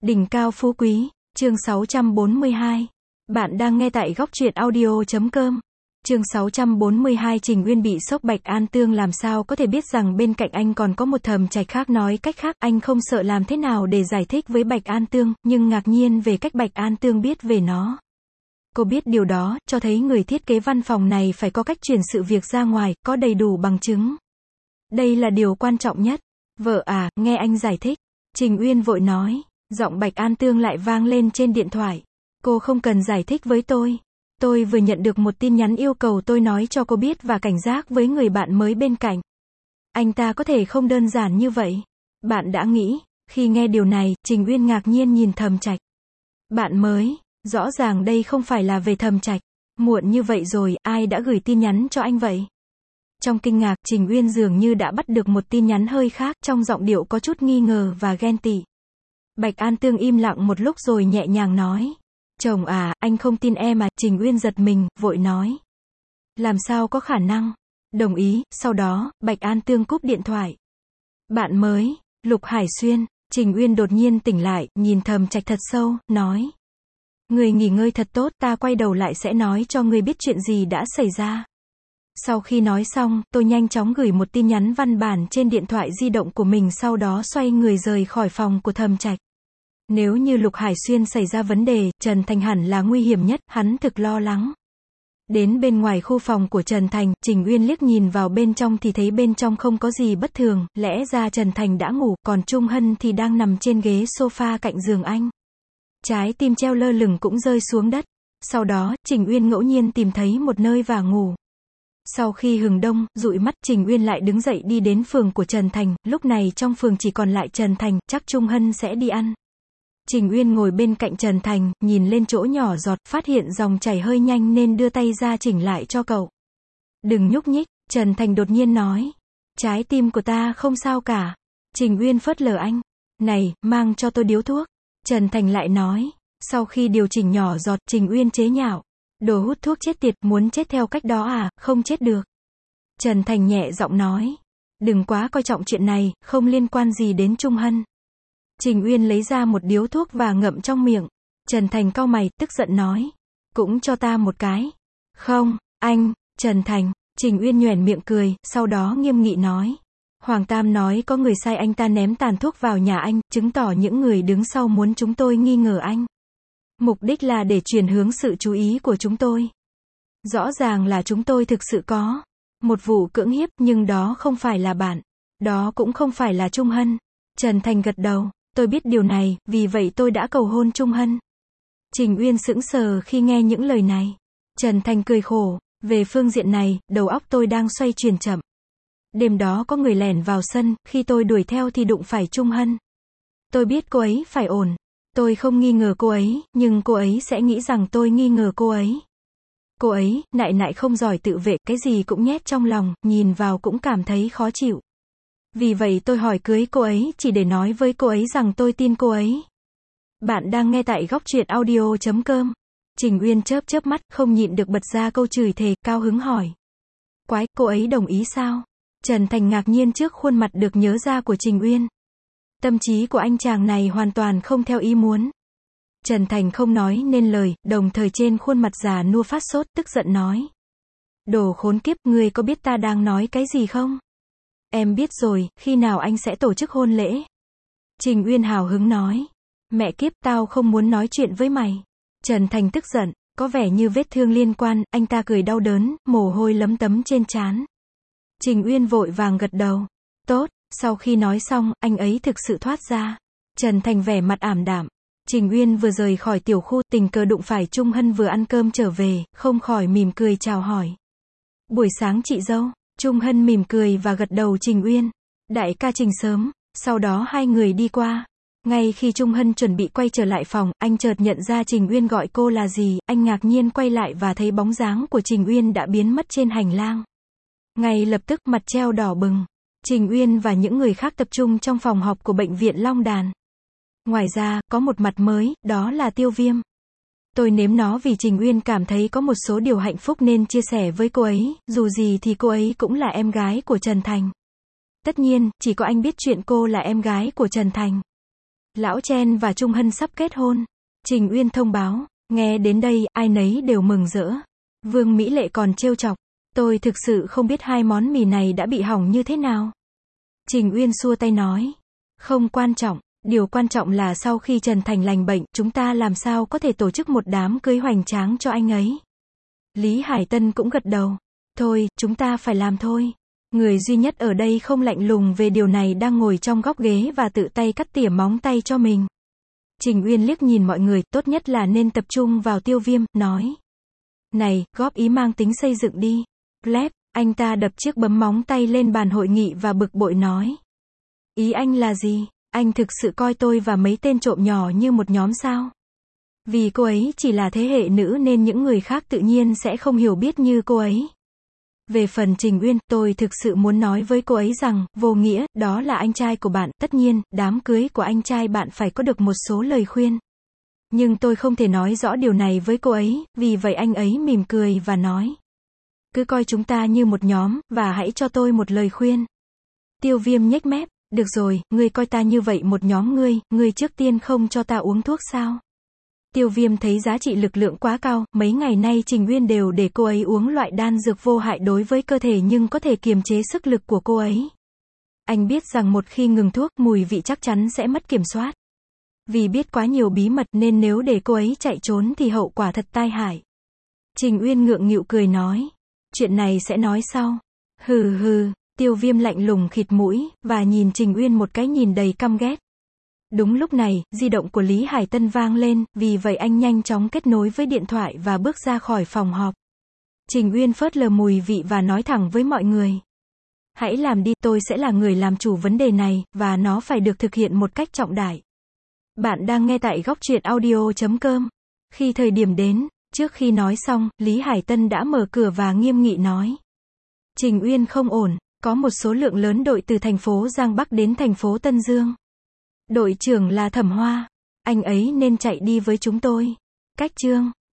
Đỉnh cao phú quý, chương 642. Bạn đang nghe tại góc truyện audio.com. Chương 642. Trình Uyên bị sốc. Bạch An Tương làm sao có thể biết rằng bên cạnh anh còn có một Thẩm Trạch khác. Nói cách khác, anh không sợ làm thế nào để giải thích với Bạch An Tương, nhưng ngạc nhiên về cách Bạch An Tương biết về nó. Cô biết điều đó, cho thấy người thiết kế văn phòng này phải có cách chuyển sự việc ra ngoài, có đầy đủ bằng chứng. Đây là điều quan trọng nhất. Vợ à, nghe anh giải thích. Trình Uyên vội nói. Giọng Bạch An Tương lại vang lên trên điện thoại. Cô không cần giải thích với tôi. Tôi vừa nhận được một tin nhắn yêu cầu tôi nói cho cô biết và cảnh giác với người bạn mới bên cạnh. Anh ta có thể không đơn giản như vậy. Bạn đã nghĩ. Khi nghe điều này, Trình Uyên ngạc nhiên nhìn Thẩm Trạch. Bạn mới, rõ ràng đây không phải là về Thẩm Trạch. Muộn như vậy rồi, ai đã gửi tin nhắn cho anh vậy? Trong kinh ngạc, Trình Uyên dường như đã bắt được một tin nhắn hơi khác, trong giọng điệu có chút nghi ngờ và ghen tị. Bạch An Tương im lặng một lúc rồi nhẹ nhàng nói. Chồng à, anh không tin em à? Trình Uyên giật mình, vội nói. Làm sao có khả năng? Đồng ý. Sau đó, Bạch An Tương cúp điện thoại. Bạn mới, Lục Hải Xuyên. Trình Uyên đột nhiên tỉnh lại, nhìn Thẩm Trạch thật sâu, nói. Người nghỉ ngơi thật tốt, ta quay đầu lại sẽ nói cho người biết chuyện gì đã xảy ra. Sau khi nói xong, tôi nhanh chóng gửi một tin nhắn văn bản trên điện thoại di động của mình, sau đó xoay người rời khỏi phòng của Thẩm Trạch. Nếu như Lục Hải Xuyên xảy ra vấn đề, Trần Thành hẳn là nguy hiểm nhất, hắn thực lo lắng. Đến bên ngoài khu phòng của Trần Thành, Trình Uyên liếc nhìn vào bên trong thì thấy bên trong không có gì bất thường, lẽ ra Trần Thành đã ngủ, còn Trung Hân thì đang nằm trên ghế sofa cạnh giường anh. Trái tim treo lơ lửng cũng rơi xuống đất. Sau đó, Trình Uyên ngẫu nhiên tìm thấy một nơi và ngủ. Sau khi hừng đông, dụi mắt, Trình Uyên lại đứng dậy đi đến phường của Trần Thành, lúc này trong phường chỉ còn lại Trần Thành, chắc Trung Hân sẽ đi ăn. Trình Uyên ngồi bên cạnh Trần Thành, nhìn lên chỗ nhỏ giọt, phát hiện dòng chảy hơi nhanh nên đưa tay ra chỉnh lại cho cậu. Đừng nhúc nhích, Trần Thành đột nhiên nói. Trái tim của ta không sao cả. Trình Uyên phớt lờ anh. Này, mang cho tôi điếu thuốc. Trần Thành lại nói. Sau khi điều chỉnh nhỏ giọt, Trình Uyên chế nhạo. Đồ hút thuốc chết tiệt, muốn chết theo cách đó à? Không chết được. Trần Thành nhẹ giọng nói. Đừng quá coi trọng chuyện này, không liên quan gì đến Trung Hân. Trình Uyên lấy ra một điếu thuốc và ngậm trong miệng. Trần Thành cau mày, tức giận nói. Cũng cho ta một cái. Không, anh, Trần Thành. Trình Uyên nhoẻn miệng cười, sau đó nghiêm nghị nói. Hoàng Tam nói có người sai anh ta ném tàn thuốc vào nhà anh, chứng tỏ những người đứng sau muốn chúng tôi nghi ngờ anh. Mục đích là để chuyển hướng sự chú ý của chúng tôi. Rõ ràng là chúng tôi thực sự có một vụ cưỡng hiếp, nhưng đó không phải là bạn. Đó cũng không phải là Trung Hân. Trần Thành gật đầu. Tôi biết điều này, vì vậy tôi đã cầu hôn Trung Hân. Trình Uyên sững sờ khi nghe những lời này. Trần Thành cười khổ. Về phương diện này, đầu óc tôi đang xoay chuyển chậm. Đêm đó có người lẻn vào sân, khi tôi đuổi theo thì đụng phải Trung Hân. Tôi biết cô ấy phải ổn. Tôi không nghi ngờ cô ấy, nhưng cô ấy sẽ nghĩ rằng tôi nghi ngờ cô ấy. Cô ấy, nại không giỏi tự vệ, cái gì cũng nhét trong lòng, nhìn vào cũng cảm thấy khó chịu. Vì vậy tôi hỏi cưới cô ấy, chỉ để nói với cô ấy rằng tôi tin cô ấy. Bạn đang nghe tại góc truyện audio.com. Trình Uyên chớp mắt, không nhịn được bật ra câu chửi thề, cao hứng hỏi. Quái, cô ấy đồng ý sao? Trần Thành ngạc nhiên trước khuôn mặt được nhớ ra của Trình Uyên. Tâm trí của anh chàng này hoàn toàn không theo ý muốn. Trần Thành không nói nên lời, đồng thời trên khuôn mặt già nua phát sốt, tức giận nói. Đồ khốn kiếp, ngươi có biết ta đang nói cái gì không? Em biết rồi, khi nào anh sẽ tổ chức hôn lễ? Trình Uyên hào hứng nói. Mẹ kiếp, tao không muốn nói chuyện với mày. Trần Thành tức giận, có vẻ như vết thương liên quan, anh ta cười đau đớn, mồ hôi lấm tấm trên trán. Trình Uyên vội vàng gật đầu. Tốt, sau khi nói xong, anh ấy thực sự thoát ra. Trần Thành vẻ mặt ảm đạm. Trình Uyên vừa rời khỏi tiểu khu, tình cờ đụng phải Trung Hân vừa ăn cơm trở về, không khỏi mỉm cười chào hỏi. Buổi sáng chị dâu. Trung Hân mỉm cười và gật đầu Trình Uyên. Đại ca Trình sớm. Sau đó hai người đi qua. Ngay khi Trung Hân chuẩn bị quay trở lại phòng, anh chợt nhận ra Trình Uyên gọi cô là gì, anh ngạc nhiên quay lại và thấy bóng dáng của Trình Uyên đã biến mất trên hành lang. Ngay lập tức mặt treo đỏ bừng. Trình Uyên và những người khác tập trung trong phòng họp của bệnh viện Long Đàn. Ngoài ra, có một mặt mới, đó là Tiêu Viêm. Tôi nếm nó vì Trình Uyên cảm thấy có một số điều hạnh phúc nên chia sẻ với cô ấy, dù gì thì cô ấy cũng là em gái của Trần Thành. Tất nhiên, chỉ có anh biết chuyện cô là em gái của Trần Thành. Lão Chen và Trung Hân sắp kết hôn. Trình Uyên thông báo. Nghe đến đây, ai nấy đều mừng rỡ. Vương Mỹ Lệ còn trêu chọc. Tôi thực sự không biết hai món mì này đã bị hỏng như thế nào. Trình Uyên xua tay nói. Không quan trọng. Điều quan trọng là sau khi Trần Thành lành bệnh, chúng ta làm sao có thể tổ chức một đám cưới hoành tráng cho anh ấy. Lý Hải Tân cũng gật đầu. Thôi, chúng ta phải làm thôi. Người duy nhất ở đây không lạnh lùng về điều này đang ngồi trong góc ghế và tự tay cắt tỉa móng tay cho mình. Trình Uyên liếc nhìn mọi người, tốt nhất là nên tập trung vào Tiêu Viêm, nói. Này, góp ý mang tính xây dựng đi. Pleb, anh ta đập chiếc bấm móng tay lên bàn hội nghị và bực bội nói. Ý anh là gì? Anh thực sự coi tôi và mấy tên trộm nhỏ như một nhóm sao? Vì cô ấy chỉ là thế hệ nữ nên những người khác tự nhiên sẽ không hiểu biết như cô ấy. Về phần Trình Uyên, tôi thực sự muốn nói với cô ấy rằng, Vô Nghĩa, đó là anh trai của bạn, tất nhiên, đám cưới của anh trai bạn phải có được một số lời khuyên. Nhưng tôi không thể nói rõ điều này với cô ấy, vì vậy anh ấy mỉm cười và nói. Cứ coi chúng ta như một nhóm, và hãy cho tôi một lời khuyên. Tiêu Viêm nhếch mép, được rồi, ngươi coi ta như vậy một nhóm ngươi trước tiên không cho ta uống thuốc sao? Tiêu Viêm thấy giá trị lực lượng quá cao, mấy ngày nay Trình Uyên đều để cô ấy uống loại đan dược vô hại đối với cơ thể nhưng có thể kiềm chế sức lực của cô ấy. Anh biết rằng một khi ngừng thuốc, mùi vị chắc chắn sẽ mất kiểm soát. Vì biết quá nhiều bí mật nên nếu để cô ấy chạy trốn thì hậu quả thật tai hại. Trình Uyên ngượng nghịu cười nói. Chuyện này sẽ nói sau. Hừ hừ, Tiêu Viêm lạnh lùng khịt mũi, và nhìn Trình Uyên một cái nhìn đầy căm ghét. Đúng lúc này, di động của Lý Hải Tân vang lên, vì vậy anh nhanh chóng kết nối với điện thoại và bước ra khỏi phòng họp. Trình Uyên phớt lờ mùi vị và nói thẳng với mọi người. Hãy làm đi, tôi sẽ là người làm chủ vấn đề này, và nó phải được thực hiện một cách trọng đại. Bạn đang nghe tại góc truyện audio.com. Khi thời điểm đến, trước khi nói xong, Lý Hải Tân đã mở cửa và nghiêm nghị nói. Trình Uyên không ổn, có một số lượng lớn đội từ thành phố Giang Bắc đến thành phố Tân Dương. Đội trưởng là Thẩm Hoa. Anh ấy nên chạy đi với chúng tôi. Cách chương